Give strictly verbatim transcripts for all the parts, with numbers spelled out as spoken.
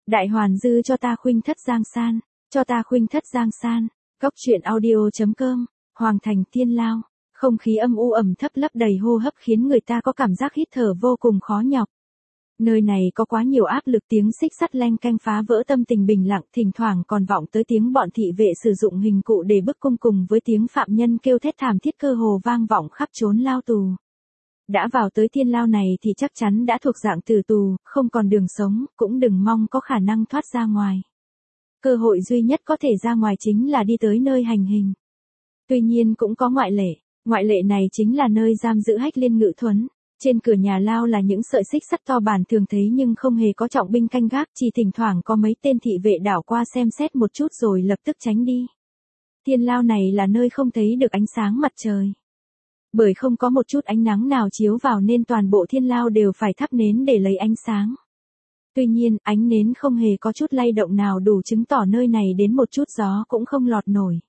Đại hoàn dư cho ta khuynh thất giang san, cho ta khuynh thất giang san. Cốc truyện audio.com, Hoàng thành Thiên Lao. Không khí âm u ẩm thấp lấp đầy hô hấp khiến người ta có cảm giác hít thở vô cùng khó nhọc. Nơi này có quá nhiều áp lực, tiếng xích sắt leng keng phá vỡ tâm tình bình lặng, thỉnh thoảng còn vọng tới tiếng bọn thị vệ sử dụng hình cụ để bức cung cùng với tiếng phạm nhân kêu thét thảm thiết cơ hồ vang vọng khắp chốn lao tù. Đã vào tới Thiên Lao này thì chắc chắn đã thuộc dạng tử tù, không còn đường sống, cũng đừng mong có khả năng thoát ra ngoài. Cơ hội duy nhất có thể ra ngoài chính là đi tới nơi hành hình. Tuy nhiên cũng có ngoại lệ, ngoại lệ này chính là nơi giam giữ Hách Liên Ngự Thuấn. Trên cửa nhà lao là những sợi xích sắt to bản thường thấy nhưng không hề có trọng binh canh gác, chỉ thỉnh thoảng có mấy tên thị vệ đảo qua xem xét một chút rồi lập tức tránh đi. Thiên Lao này là nơi không thấy được ánh sáng mặt trời. Bởi không có một chút ánh nắng nào chiếu vào nên toàn bộ Thiên Lao đều phải thắp nến để lấy ánh sáng. Tuy nhiên, ánh nến không hề có chút lay động nào đủ chứng tỏ nơi này đến một chút gió cũng không lọt nổi.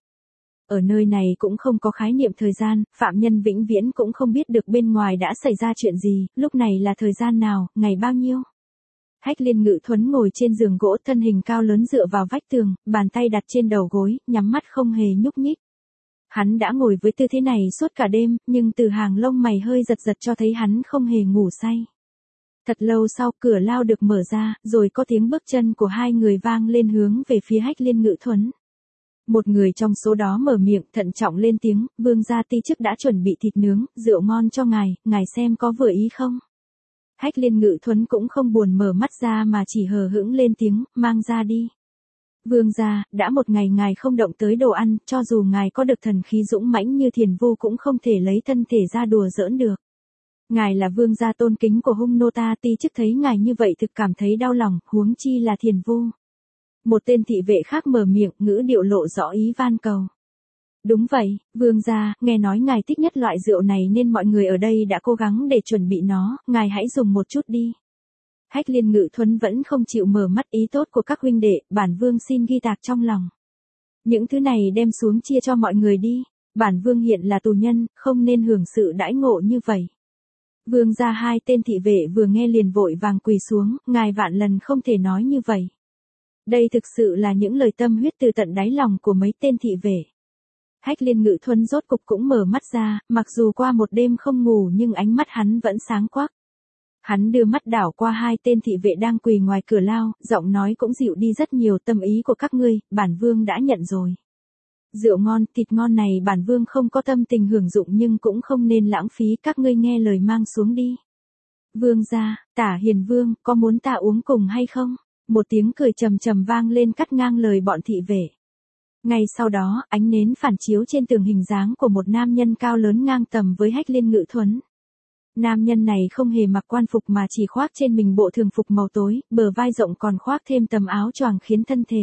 Ở nơi này cũng không có khái niệm thời gian, phạm nhân vĩnh viễn cũng không biết được bên ngoài đã xảy ra chuyện gì, lúc này là thời gian nào, ngày bao nhiêu. Hách Liên Ngự Thuấn ngồi trên giường gỗ, thân hình cao lớn dựa vào vách tường, bàn tay đặt trên đầu gối, nhắm mắt không hề nhúc nhích. Hắn đã ngồi với tư thế này suốt cả đêm, nhưng từ hàng lông mày hơi giật giật cho thấy hắn không hề ngủ say. Thật lâu sau, cửa lao được mở ra, rồi có tiếng bước chân của hai người vang lên hướng về phía Hách Liên Ngự Thuấn. Một người trong số đó mở miệng thận trọng lên tiếng, vương gia ti chức đã chuẩn bị thịt nướng, rượu ngon cho ngài, ngài xem có vừa ý không? Hách Liên Ngự Thuấn cũng không buồn mở mắt ra mà chỉ hờ hững lên tiếng, mang ra đi. Vương gia, đã một ngày ngài không động tới đồ ăn, cho dù ngài có được thần khí dũng mãnh như Thiền Vu cũng không thể lấy thân thể ra đùa giỡn được. Ngài là vương gia tôn kính của hung nô ta, ti chức thấy ngài như vậy thực cảm thấy đau lòng, huống chi là Thiền Vu. Một tên thị vệ khác mở miệng, ngữ điệu lộ rõ ý van cầu. Đúng vậy, vương gia, nghe nói ngài thích nhất loại rượu này nên mọi người ở đây đã cố gắng để chuẩn bị nó, ngài hãy dùng một chút đi. Hách Liên Ngự Thuấn vẫn không chịu mở mắt, ý tốt của các huynh đệ, bản vương xin ghi tạc trong lòng. Những thứ này đem xuống chia cho mọi người đi, bản vương hiện là tù nhân, không nên hưởng sự đãi ngộ như vậy. Vương gia, hai tên thị vệ vừa nghe liền vội vàng quỳ xuống, ngài vạn lần không thể nói như vậy. Đây thực sự là những lời tâm huyết từ tận đáy lòng của mấy tên thị vệ. Hách Liên Ngự Thuấn rốt cục cũng mở mắt ra, mặc dù qua một đêm không ngủ nhưng ánh mắt hắn vẫn sáng quắc. Hắn đưa mắt đảo qua hai tên thị vệ đang quỳ ngoài cửa lao, giọng nói cũng dịu đi rất nhiều, tâm ý của các ngươi, bản vương đã nhận rồi. Rượu ngon, thịt ngon này bản vương không có tâm tình hưởng dụng nhưng cũng không nên lãng phí, các ngươi nghe lời mang xuống đi. Vương gia, Tả Hiền Vương, có muốn ta uống cùng hay không? Một tiếng cười trầm trầm vang lên cắt ngang lời bọn thị vệ. Ngay sau đó, ánh nến phản chiếu trên tường hình dáng của một nam nhân cao lớn ngang tầm với Hách Liên Ngự Thuấn. Nam nhân này không hề mặc quan phục mà chỉ khoác trên mình bộ thường phục màu tối, bờ vai rộng còn khoác thêm tấm áo choàng khiến thân thể.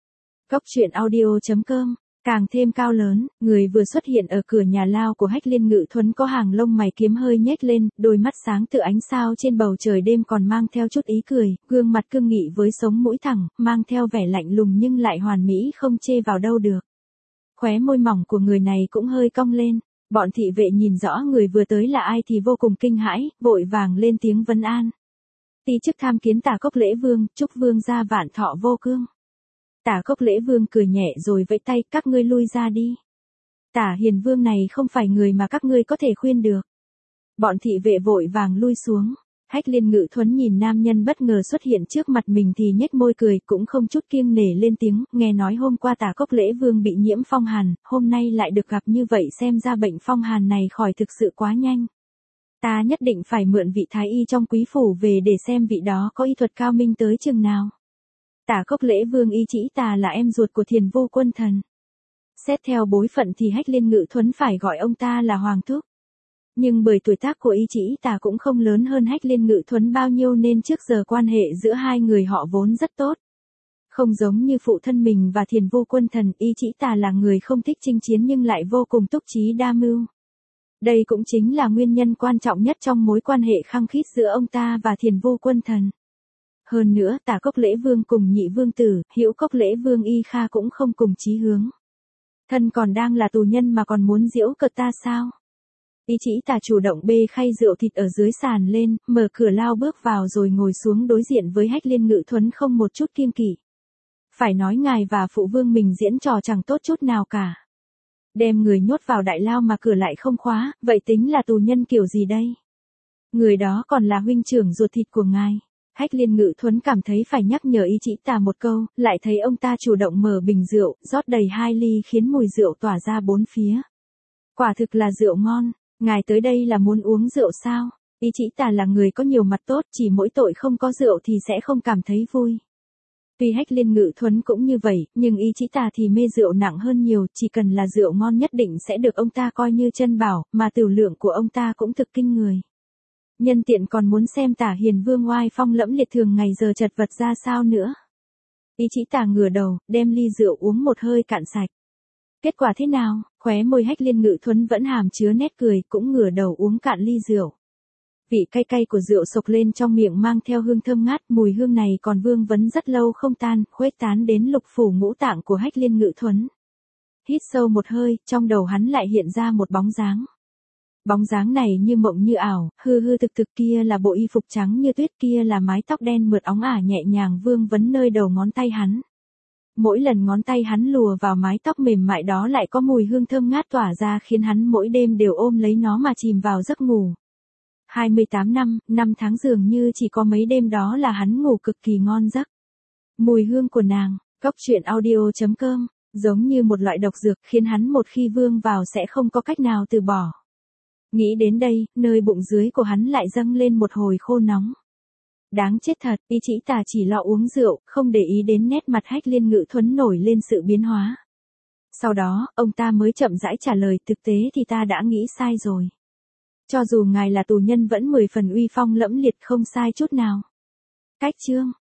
Cốc truyện audio.com, càng thêm cao lớn, người vừa xuất hiện ở cửa nhà lao của Hách Liên Ngự Thuấn có hàng lông mày kiếm hơi nhếch lên, đôi mắt sáng tựa ánh sao trên bầu trời đêm còn mang theo chút ý cười, gương mặt cương nghị với sống mũi thẳng, mang theo vẻ lạnh lùng nhưng lại hoàn mỹ không chê vào đâu được. Khóe môi mỏng của người này cũng hơi cong lên. Bọn thị vệ nhìn rõ người vừa tới là ai thì vô cùng kinh hãi, vội vàng lên tiếng vấn an. Ti chức tham kiến Tả Cốc Lễ Vương, chúc vương gia vạn thọ vô cương. Tả Cốc Lễ Vương cười nhẹ rồi vẫy tay, các ngươi lui ra đi. Tả Hiền Vương này không phải người mà các ngươi có thể khuyên được. Bọn thị vệ vội vàng lui xuống. Hách Liên Ngự Thuấn nhìn nam nhân bất ngờ xuất hiện trước mặt mình thì nhếch môi cười, cũng không chút kiêng nể lên tiếng, nghe nói hôm qua Tả Cốc Lễ Vương bị nhiễm phong hàn, hôm nay lại được gặp như vậy xem ra bệnh phong hàn này khỏi thực sự quá nhanh. Ta nhất định phải mượn vị thái y trong quý phủ về để xem vị đó có y thuật cao minh tới chừng nào. Tả Cốc Lễ Vương y chỉ ta là em ruột của Thiền Vu quân thần. Xét theo bối phận thì Hách Liên Ngự Thuấn phải gọi ông ta là Hoàng Thúc. Nhưng bởi tuổi tác của y chỉ ta cũng không lớn hơn Hách Liên Ngự Thuấn bao nhiêu nên trước giờ quan hệ giữa hai người họ vốn rất tốt. Không giống như phụ thân mình và Thiền Vu quân thần, y chỉ ta là người không thích chinh chiến nhưng lại vô cùng túc trí đa mưu. Đây cũng chính là nguyên nhân quan trọng nhất trong mối quan hệ khăng khít giữa ông ta và Thiền Vu quân thần. Hơn nữa, Tả Cốc Lễ Vương cùng Nhị Vương Tử, Hữu Cốc Lễ Vương Y Kha cũng không cùng chí hướng. Thân còn đang là tù nhân mà còn muốn giễu cợt ta sao? Ý chỉ tà chủ động bê khay rượu thịt ở dưới sàn lên, mở cửa lao bước vào rồi ngồi xuống đối diện với Hách Liên Ngự Thuấn không một chút kiêng kỵ. Phải nói ngài và phụ vương mình diễn trò chẳng tốt chút nào cả. Đem người nhốt vào đại lao mà cửa lại không khóa, vậy tính là tù nhân kiểu gì đây? Người đó còn là huynh trưởng ruột thịt của ngài. Hách Liên Ngự Thuấn cảm thấy phải nhắc nhở ý chỉ tà một câu, lại thấy ông ta chủ động mở bình rượu, rót đầy hai ly khiến mùi rượu tỏa ra bốn phía. Quả thực là rượu ngon, ngài tới đây là muốn uống rượu sao? Ý chỉ tà là người có nhiều mặt tốt, chỉ mỗi tội không có rượu thì sẽ không cảm thấy vui. Tuy Hách Liên Ngự Thuấn cũng như vậy, nhưng ý chỉ tà thì mê rượu nặng hơn nhiều, chỉ cần là rượu ngon nhất định sẽ được ông ta coi như chân bảo, mà tửu lượng của ông ta cũng thực kinh người. Nhân tiện còn muốn xem Tả Hiền Vương oai phong lẫm liệt thường ngày giờ chật vật ra sao nữa. Ý chỉ tà ngửa đầu, đem ly rượu uống một hơi cạn sạch. Kết quả thế nào? Khóe môi Hách Liên Ngự Thuấn vẫn hàm chứa nét cười, cũng ngửa đầu uống cạn ly rượu. Vị cay cay của rượu sộc lên trong miệng mang theo hương thơm ngát, mùi hương này còn vương vấn rất lâu không tan, khuếch tán đến lục phủ ngũ tạng của Hách Liên Ngự Thuấn. Hít sâu một hơi, trong đầu hắn lại hiện ra một bóng dáng. Bóng dáng này như mộng như ảo, hư hư thực thực, kia là bộ y phục trắng như tuyết, kia là mái tóc đen mượt óng ả nhẹ nhàng vương vấn nơi đầu ngón tay hắn. Mỗi lần ngón tay hắn lùa vào mái tóc mềm mại đó lại có mùi hương thơm ngát tỏa ra khiến hắn mỗi đêm đều ôm lấy nó mà chìm vào giấc ngủ. hai mươi tám năm, năm tháng dường như chỉ có mấy đêm đó là hắn ngủ cực kỳ ngon giấc. Mùi hương của nàng, Cốc Truyện Audio chấm com, giống như một loại độc dược khiến hắn một khi vương vào sẽ không có cách nào từ bỏ. Nghĩ đến đây, nơi bụng dưới của hắn lại dâng lên một hồi khô nóng. Đáng chết thật, ý chỉ tà chỉ lo uống rượu, không để ý đến nét mặt Hách Liên Ngự Thuấn nổi lên sự biến hóa. Sau đó, ông ta mới chậm rãi trả lời, thực tế thì ta đã nghĩ sai rồi. Cho dù ngài là tù nhân vẫn mười phần uy phong lẫm liệt không sai chút nào. Cách chương